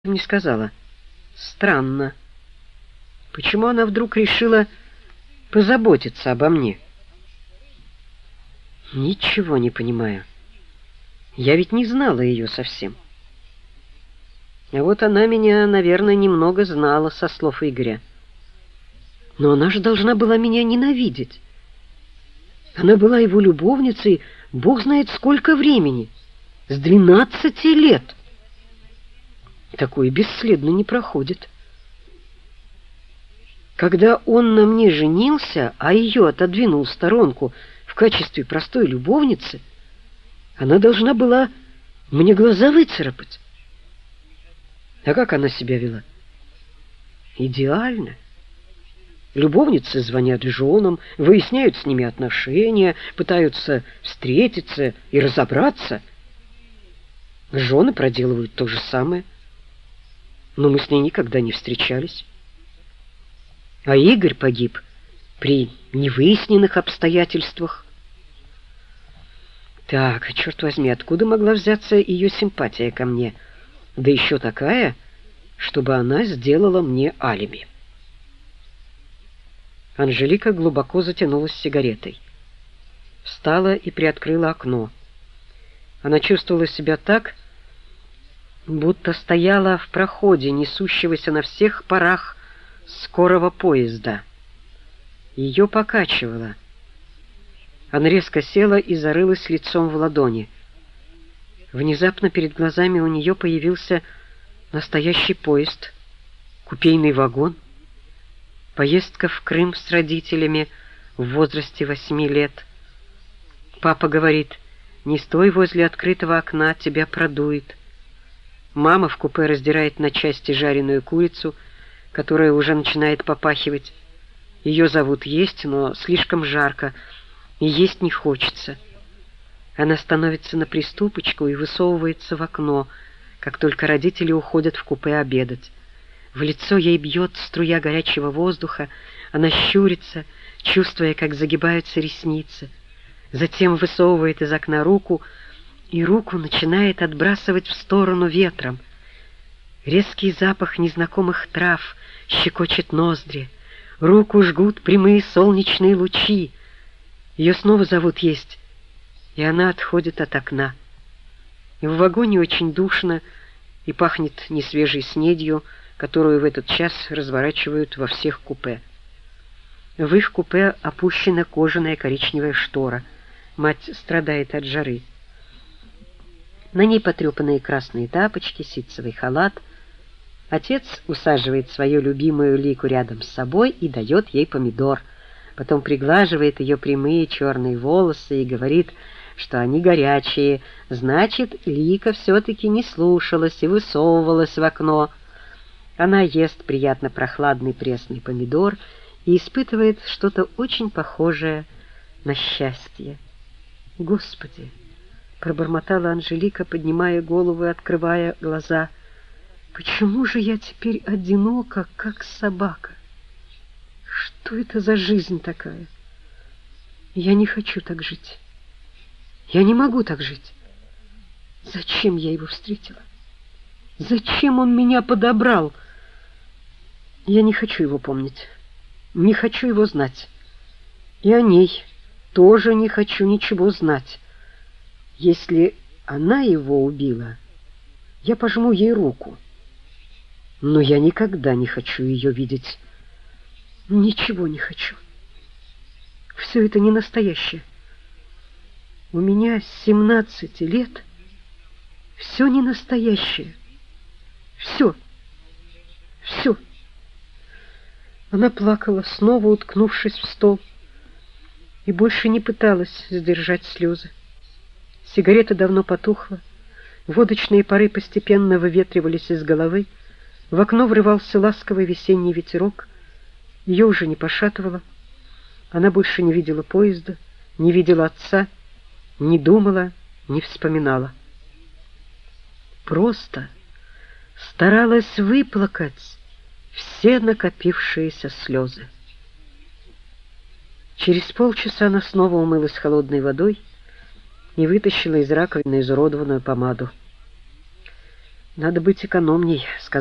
Ты мне сказала. Странно. Почему она вдруг решила позаботиться обо мне? Ничего не понимаю. Я ведь не знала ее совсем. А вот она меня, наверное, немного знала со слов Игоря. Но она же должна была меня ненавидеть. Она была его любовницей, бог знает сколько времени. С 12 лет. Такое бесследно не проходит. Когда он на мне женился, а ее отодвинул в сторонку в качестве простой любовницы, она должна была мне глаза выцарапать. А как она себя вела? Идеально. Любовницы звонят женам, выясняют с ними отношения, пытаются встретиться и разобраться. Жены проделывают то же самое. Но мы с ней никогда не встречались. А Игорь погиб при невыясненных обстоятельствах. Так, черт возьми, откуда могла взяться ее симпатия ко мне? Да еще такая, чтобы она сделала мне алиби. Анжелика глубоко затянулась сигаретой. Встала и приоткрыла окно. Она чувствовала себя так, будто стояла в проходе несущегося на всех парах скорого поезда. Ее покачивало. Она резко села и зарылась лицом в ладони. Внезапно перед глазами у нее появился настоящий поезд, купейный вагон, поездка в Крым с родителями в возрасте 8 лет. Папа говорит: «Не стой возле открытого окна, тебя продует». Мама в купе раздирает на части жареную курицу, которая уже начинает попахивать. Ее зовут есть, но слишком жарко, и есть не хочется. Она становится на приступочку и высовывается в окно, как только родители уходят в купе обедать. В лицо ей бьет струя горячего воздуха, она щурится, чувствуя, как загибаются ресницы. Затем высовывает из окна руку, и руку начинает отбрасывать в сторону ветром. Резкий запах незнакомых трав щекочет ноздри. Руку жгут прямые солнечные лучи. Ее снова зовут есть, и она отходит от окна. И в вагоне очень душно и пахнет несвежей снедью, которую в этот час разворачивают во всех купе. В их купе опущена кожаная коричневая штора. Мать страдает от жары. На ней потрепанные красные тапочки, ситцевый халат. Отец усаживает свою любимую Лику рядом с собой и дает ей помидор. Потом приглаживает ее прямые черные волосы и говорит, что они горячие. Значит, Лика все-таки не слушалась и высовывалась в окно. Она ест приятно прохладный пресный помидор и испытывает что-то очень похожее на счастье. «Господи!» — пробормотала Анжелика, поднимая голову и открывая глаза. «Почему же я теперь одинока, как собака? Что это за жизнь такая? Я не хочу так жить. Я не могу так жить. Зачем я его встретила? Зачем он меня подобрал? Я не хочу его помнить. Не хочу его знать. И о ней тоже не хочу ничего знать. Если она его убила, я пожму ей руку. Но я никогда не хочу ее видеть. Ничего не хочу. Все это не настоящее. У меня с 17 лет все не настоящее. Все. Все. Она плакала, снова уткнувшись в стол, и больше не пыталась сдержать слезы. Сигарета давно потухла, водочные пары постепенно выветривались из головы, в окно врывался ласковый весенний ветерок, ее уже не пошатывало, она больше не видела поезда, не видела отца, не думала, не вспоминала. Просто старалась выплакать все накопившиеся слезы. Через полчаса она снова умылась холодной водой и вытащила из раковины изуродованную помаду. «Надо быть экономней», — сказал